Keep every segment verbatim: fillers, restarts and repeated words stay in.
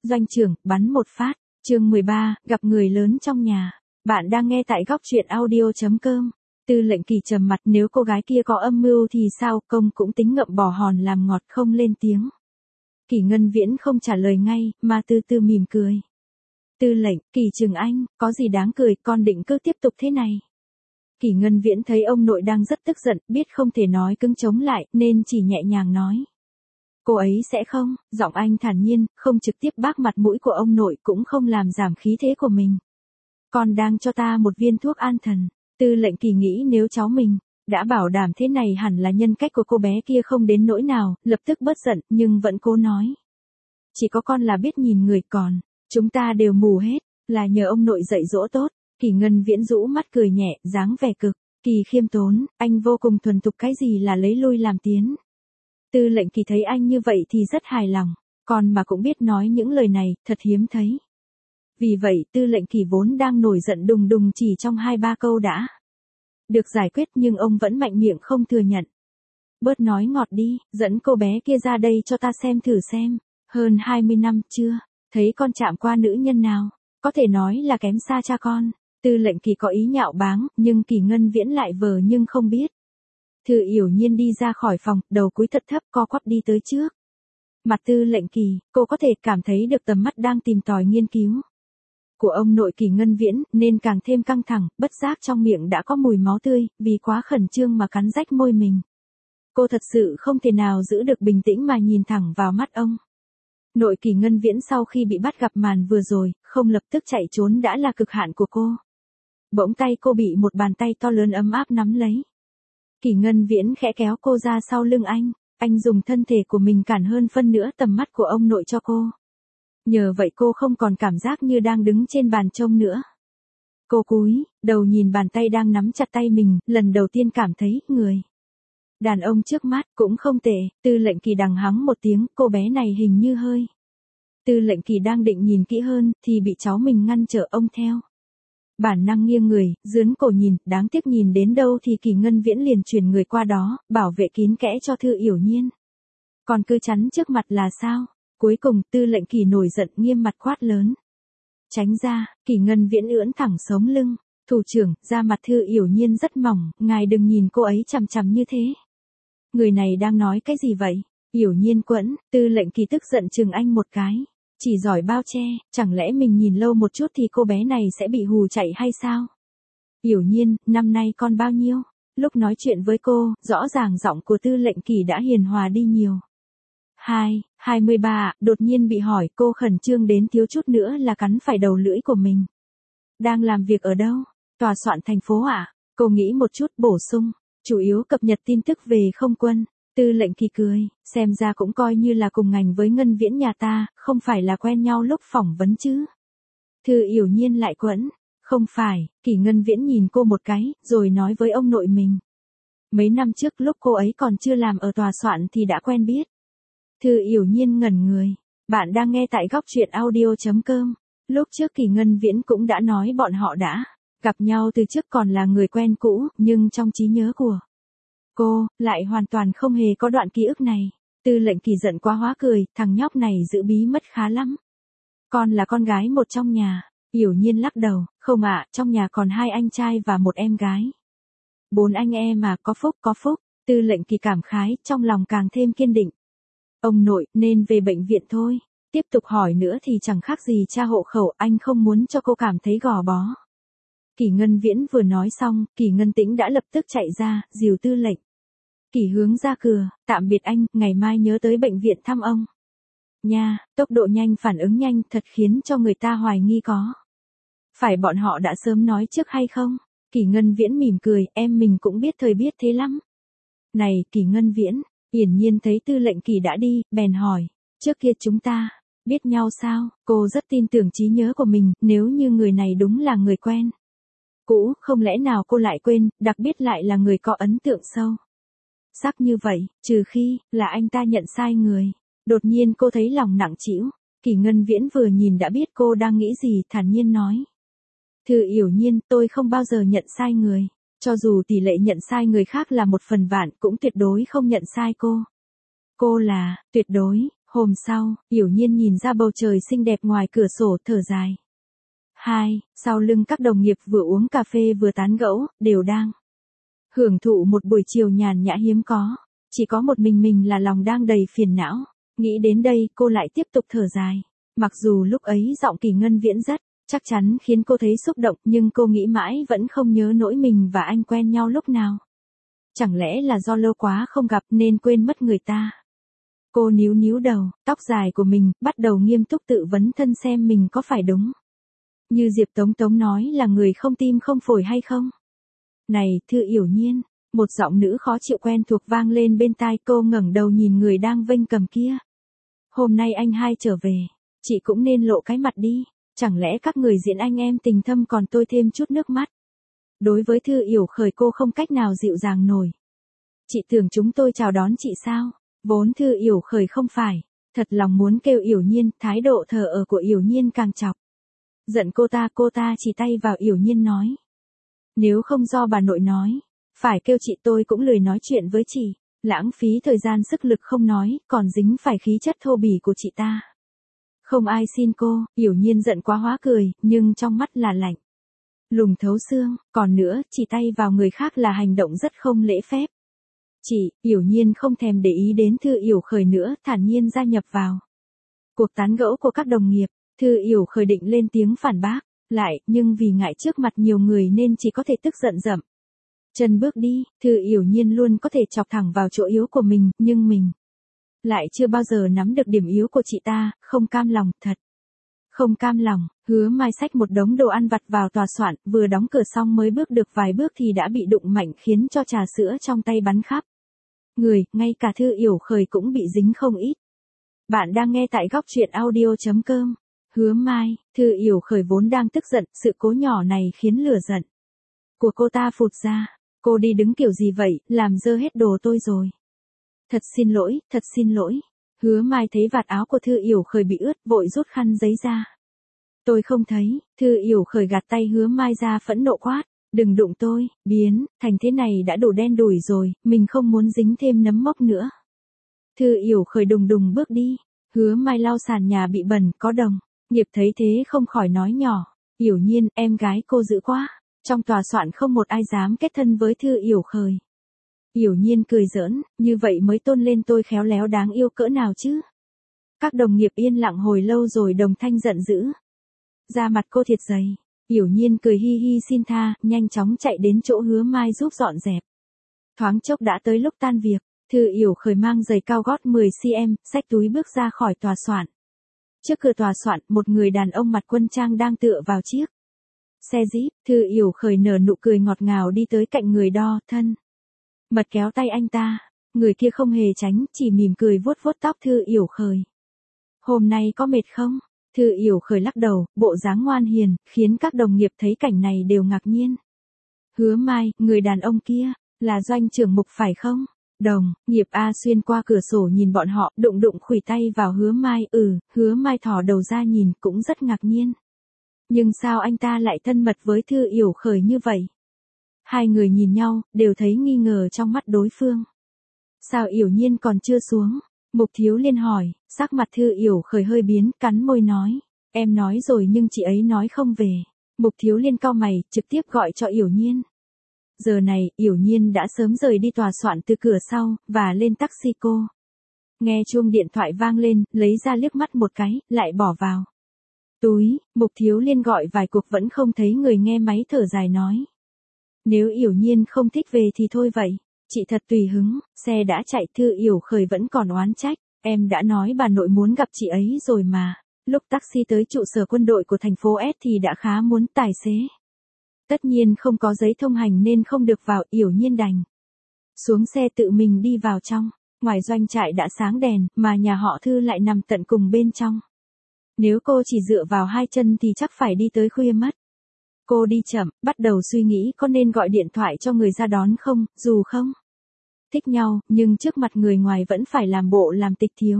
Doanh trưởng, bắn một phát. Chương mười ba, gặp người lớn trong nhà. Bạn đang nghe tại góc truyện audio chấm com. Tư lệnh Kỳ trầm mặt, nếu cô gái kia có âm mưu thì sao, công cũng tính ngậm bò hòn làm ngọt, không lên tiếng. Kỳ Ngân Viễn không trả lời ngay, mà từ từ mỉm cười. Tư lệnh, Kỳ Trường Anh, có gì đáng cười, con định cứ tiếp tục thế này. Kỳ Ngân Viễn thấy ông nội đang rất tức giận, biết không thể nói cứng chống lại, nên chỉ nhẹ nhàng nói. Cô ấy sẽ không, giọng anh thản nhiên, không trực tiếp bác mặt mũi của ông nội, cũng không làm giảm khí thế của mình. Con đang cho ta một viên thuốc an thần. Tư lệnh Kỳ nghĩ nếu cháu mình đã bảo đảm thế này hẳn là nhân cách của cô bé kia không đến nỗi nào, lập tức bớt giận, nhưng vẫn cố nói. Chỉ có con là biết nhìn người, còn chúng ta đều mù hết, là nhờ ông nội dạy dỗ tốt. Kỳ Ngân Viễn rũ mắt cười nhẹ, dáng vẻ cực kỳ khiêm tốn, anh vô cùng thuần thục, cái gì là lấy lui làm tiến. Tư lệnh Kỳ thấy anh như vậy thì rất hài lòng, còn mà cũng biết nói những lời này, thật hiếm thấy. Vì vậy tư lệnh Kỳ vốn đang nổi giận đùng đùng chỉ trong hai ba câu đã được giải quyết, nhưng ông vẫn mạnh miệng không thừa nhận. Bớt nói ngọt đi, dẫn cô bé kia ra đây cho ta xem thử xem, hơn hai mươi năm chưa thấy con chạm qua nữ nhân nào, có thể nói là kém xa cha con. Tư lệnh Kỳ có ý nhạo báng, nhưng Kỳ Ngân Viễn lại vờ nhưng không biết. Thư Yểu Nhiên đi ra khỏi phòng, đầu cúi thật thấp, co quắp đi tới trước mặt tư lệnh Kỳ, cô có thể cảm thấy được tầm mắt đang tìm tòi nghiên cứu của ông nội Kỳ Ngân Viễn, nên càng thêm căng thẳng, bất giác trong miệng đã có mùi máu tươi, vì quá khẩn trương mà cắn rách môi mình. Cô thật sự không thể nào giữ được bình tĩnh mà nhìn thẳng vào mắt ông nội Kỳ Ngân Viễn. Sau khi bị bắt gặp màn vừa rồi, không lập tức chạy trốn đã là cực hạn của cô. Bỗng tay cô bị một bàn tay to lớn ấm áp nắm lấy. Kỳ Ngân Viễn khẽ kéo cô ra sau lưng anh, anh dùng thân thể của mình cản hơn phân nửa tầm mắt của ông nội cho cô. Nhờ vậy cô không còn cảm giác như đang đứng trên bàn trông nữa. Cô cúi đầu nhìn bàn tay đang nắm chặt tay mình, lần đầu tiên cảm thấy người đàn ông trước mắt cũng không tệ. Tư lệnh Kỳ đằng hắng một tiếng, cô bé này hình như hơi. Tư lệnh Kỳ đang định nhìn kỹ hơn thì bị cháu mình ngăn trở, ông theo bản năng nghiêng người, dướn cổ nhìn, đáng tiếc nhìn đến đâu thì Kỳ Ngân Viễn liền chuyển người qua đó, bảo vệ kín kẽ cho Thư Yểu Nhiên. Còn cứ chắn trước mặt là sao? Cuối cùng tư lệnh Kỳ nổi giận, nghiêm mặt quát lớn. Tránh ra. Kỳ Ngân Viễn ưỡn thẳng sống lưng. Thủ trưởng, da mặt Thư Yểu Nhiên rất mỏng, ngài đừng nhìn cô ấy chằm chằm như thế. Người này đang nói cái gì vậy? Yểu Nhiên quẫn. Tư lệnh Kỳ tức giận chừng anh một cái. Chỉ giỏi bao che, chẳng lẽ mình nhìn lâu một chút thì cô bé này sẽ bị hù chạy hay sao? Yểu Nhiên, năm nay con bao nhiêu? Lúc nói chuyện với cô, rõ ràng giọng của tư lệnh Kỳ đã hiền hòa đi nhiều. Hai, hai mươi ba, đột nhiên bị hỏi, cô khẩn trương đến thiếu chút nữa là cắn phải đầu lưỡi của mình. Đang làm việc ở đâu? Tòa soạn thành phố ạ? À? Cô nghĩ một chút bổ sung, chủ yếu cập nhật tin tức về không quân. Tư lệnh Kỳ cười, xem ra cũng coi như là cùng ngành với Ngân Viễn nhà ta, không phải là quen nhau lúc phỏng vấn chứ. Thư Yểu Nhiên lại quẫn, không phải. Kỳ Ngân Viễn nhìn cô một cái, rồi nói với ông nội mình. Mấy năm trước lúc cô ấy còn chưa làm ở tòa soạn thì đã quen biết. Thư Yểu Nhiên ngẩn người, bạn đang nghe tại góc truyện audio chấm com. Lúc trước Kỳ Ngân Viễn cũng đã nói bọn họ đã gặp nhau từ trước, còn là người quen cũ, nhưng trong trí nhớ của cô lại hoàn toàn không hề có đoạn ký ức này. Tư lệnh Kỳ giận quá hóa cười, thằng nhóc này giữ bí mật khá lắm. Con là con gái một trong nhà. Yểu Nhiên lắc đầu, không ạ, trong nhà còn hai anh trai và một em gái. Bốn anh em mà, có phúc có phúc. Tư lệnh Kỳ cảm khái, trong lòng càng thêm kiên định. Ông nội, nên về bệnh viện thôi. Tiếp tục hỏi nữa thì chẳng khác gì tra hộ khẩu, anh không muốn cho cô cảm thấy gò bó. Kỳ Ngân Viễn vừa nói xong, Kỳ Ngân Tĩnh đã lập tức chạy ra, dìu tư lệnh Kỳ hướng ra cửa, tạm biệt anh, ngày mai nhớ tới bệnh viện thăm ông. Nha, tốc độ nhanh, phản ứng nhanh, thật khiến cho người ta hoài nghi có phải bọn họ đã sớm nói trước hay không? Kỳ Ngân Viễn mỉm cười, em mình cũng biết thời biết thế lắm. Này, Kỳ Ngân Viễn. Hiển Nhiên thấy tư lệnh Kỳ đã đi, bèn hỏi, trước kia chúng ta biết nhau sao? Cô rất tin tưởng trí nhớ của mình, nếu như người này đúng là người quen cũ, không lẽ nào cô lại quên, đặc biệt lại là người có ấn tượng sâu sắc như vậy, trừ khi là anh ta nhận sai người. Đột nhiên cô thấy lòng nặng trĩu. Kỳ Ngân Viễn vừa nhìn đã biết cô đang nghĩ gì, thản nhiên nói. Thư Yểu Nhiên, tôi không bao giờ nhận sai người. Cho dù tỷ lệ nhận sai người khác là một phần vạn, cũng tuyệt đối không nhận sai cô. Cô là, tuyệt đối, Hôm sau, Yểu Nhiên nhìn ra bầu trời xinh đẹp ngoài cửa sổ thở dài. Hai, sau lưng các đồng nghiệp vừa uống cà phê vừa tán gẫu, đều đang hưởng thụ một buổi chiều nhàn nhã hiếm có. Chỉ có một mình mình là lòng đang đầy phiền não. Nghĩ đến đây cô lại tiếp tục thở dài. Mặc dù lúc ấy giọng Kỳ Ngân Viễn rất chắc chắn khiến cô thấy xúc động, nhưng cô nghĩ mãi vẫn không nhớ nỗi mình và anh quen nhau lúc nào. Chẳng lẽ là do lâu quá không gặp nên quên mất người ta. Cô níu níu đầu, tóc dài của mình, bắt đầu nghiêm túc tự vấn thân xem mình có phải đúng như Diệp Tống Tống nói là người không tim không phổi hay không. Này, Thư Yểu Nhiên, một giọng nữ khó chịu quen thuộc vang lên bên tai cô, ngẩng đầu nhìn người đang vênh cầm kia. Hôm nay anh hai trở về, chị cũng nên lộ cái mặt đi, chẳng lẽ các người diễn anh em tình thâm còn tôi thêm chút nước mắt. Đối với Thư Yểu Khởi cô không cách nào dịu dàng nổi. Chị tưởng chúng tôi chào đón chị sao? Vốn Thư Yểu Khởi không phải, thật lòng muốn kêu Yểu Nhiên, thái độ thờ ơ của Yểu Nhiên càng chọc giận cô ta, cô ta chỉ tay vào Yểu Nhiên nói. Nếu không do bà nội nói, phải kêu chị tôi cũng lười nói chuyện với chị, lãng phí thời gian sức lực không nói, còn dính phải khí chất thô bỉ của chị ta. Không ai xin cô, Yểu Nhiên giận quá hóa cười, nhưng trong mắt là lạnh lùng thấu xương, còn nữa, chỉ tay vào người khác là hành động rất không lễ phép. Chị, Yểu Nhiên không thèm để ý đến Thư Yểu Khởi nữa, thản nhiên gia nhập vào cuộc tán gẫu của các đồng nghiệp. Thư Yểu Khởi định lên tiếng phản bác lại, nhưng vì ngại trước mặt nhiều người nên chỉ có thể tức giận dậm chân bước đi. Thư Yểu Nhiên luôn có thể chọc thẳng vào chỗ yếu của mình, nhưng mình lại chưa bao giờ nắm được điểm yếu của chị ta, không cam lòng, thật không cam lòng. Hứa Mai xách một đống đồ ăn vặt vào tòa soạn, vừa đóng cửa xong mới bước được vài bước thì đã bị đụng mạnh khiến cho trà sữa trong tay bắn khắp người, ngay cả Thư Yểu Khởi cũng bị dính không ít. Bạn đang nghe tại góc truyện audio chấm com. Hứa Mai, Thư Yểu Khởi vốn đang tức giận, sự cố nhỏ này khiến lửa giận của cô ta phụt ra. Cô đi đứng kiểu gì vậy, làm dơ hết đồ tôi rồi. Thật xin lỗi, thật xin lỗi. Hứa Mai thấy vạt áo của Thư Yểu Khởi bị ướt, vội rút khăn giấy ra. Tôi không thấy. Thư Yểu Khởi gạt tay Hứa Mai ra, phẫn nộ quát. Đừng đụng tôi, biến thành thế này đã đủ đen đủi rồi, mình không muốn dính thêm nấm mốc nữa. Thư Yểu Khởi đùng đùng bước đi. Hứa Mai lau sàn nhà bị bẩn, có đồng nghiệp thấy thế không khỏi nói nhỏ. Yểu Nhiên, em gái cô dữ quá. Trong tòa soạn không một ai dám kết thân với Thư Yểu Khởi. Yểu Nhiên cười giỡn, như vậy mới tôn lên tôi khéo léo đáng yêu cỡ nào chứ. Các đồng nghiệp yên lặng hồi lâu rồi đồng thanh giận dữ. Da mặt cô thiệt dày. Yểu Nhiên cười hi hi xin tha, nhanh chóng chạy đến chỗ Hứa Mai giúp dọn dẹp. Thoáng chốc đã tới lúc tan việc. Thư Yểu Khởi mang giày cao gót mười xăng-ti-mét, xách túi bước ra khỏi tòa soạn. Trước cửa tòa soạn, một người đàn ông mặc quân trang đang tựa vào chiếc xe Jeep. Thư Yểu Khởi nở nụ cười ngọt ngào đi tới cạnh người đo thân mật kéo tay anh ta. Người kia không hề tránh, chỉ mỉm cười vuốt vuốt tóc Thư Yểu Khởi. Hôm nay có mệt không? Thư Yểu Khởi lắc đầu, bộ dáng ngoan hiền, khiến các đồng nghiệp thấy cảnh này đều ngạc nhiên. Hứa Mai, người đàn ông kia, là doanh trưởng Mục phải không? Đồng nghiệp A xuyên qua cửa sổ nhìn bọn họ, đụng đụng khuỷu tay vào Hứa Mai. Ừ, Hứa Mai thò đầu ra nhìn, cũng rất ngạc nhiên. Nhưng sao anh ta lại thân mật với Thư Yểu Khởi như vậy? Hai người nhìn nhau, đều thấy nghi ngờ trong mắt đối phương. Sao Yểu Nhiên còn chưa xuống? Mục Thiếu Liên hỏi. Sắc mặt Thư Yểu Khởi hơi biến, cắn môi nói. Em nói rồi nhưng chị ấy nói không về. Mục Thiếu Liên cau mày, trực tiếp gọi cho Yểu Nhiên. Giờ này, Yểu Nhiên đã sớm rời đi tòa soạn từ cửa sau, và lên taxi cô. Nghe chuông điện thoại vang lên, lấy ra liếc mắt một cái, lại bỏ vào túi. Mục Thiếu Liên gọi vài cuộc vẫn không thấy người, nghe máy thở dài nói. Nếu Yểu Nhiên không thích về thì thôi vậy. Chị thật tùy hứng, xe đã chạy. Thư Yểu Khởi vẫn còn oán trách. Em đã nói bà nội muốn gặp chị ấy rồi mà. Lúc taxi tới trụ sở quân đội của thành phố S thì đã khá muốn tài xế. Tất nhiên không có giấy thông hành nên không được vào. Yểu Nhiên đành xuống xe tự mình đi vào trong. Ngoài doanh trại đã sáng đèn, mà nhà họ Thư lại nằm tận cùng bên trong. Nếu cô chỉ dựa vào hai chân thì chắc phải đi tới khuya mất. Cô đi chậm, bắt đầu suy nghĩ có nên gọi điện thoại cho người ra đón không, dù không thích nhau, nhưng trước mặt người ngoài vẫn phải làm bộ làm tịch thiếu.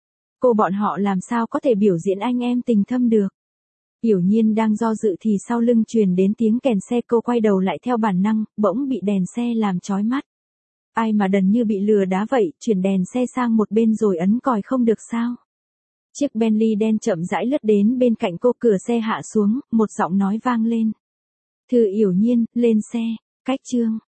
Cô bọn họ làm sao có thể biểu diễn anh em tình thâm được. Yểu Nhiên đang do dự thì sau lưng truyền đến tiếng kèn xe, cô quay đầu lại theo bản năng, bỗng bị đèn xe làm chói mắt. ai mà đần như bị lừa đá vậy, chuyển đèn xe sang một bên rồi ấn còi không được sao? Chiếc Bentley đen chậm rãi lướt đến bên cạnh cô, cửa xe hạ xuống, một giọng nói vang lên. Thư Yểu Nhiên, lên xe. Cách chương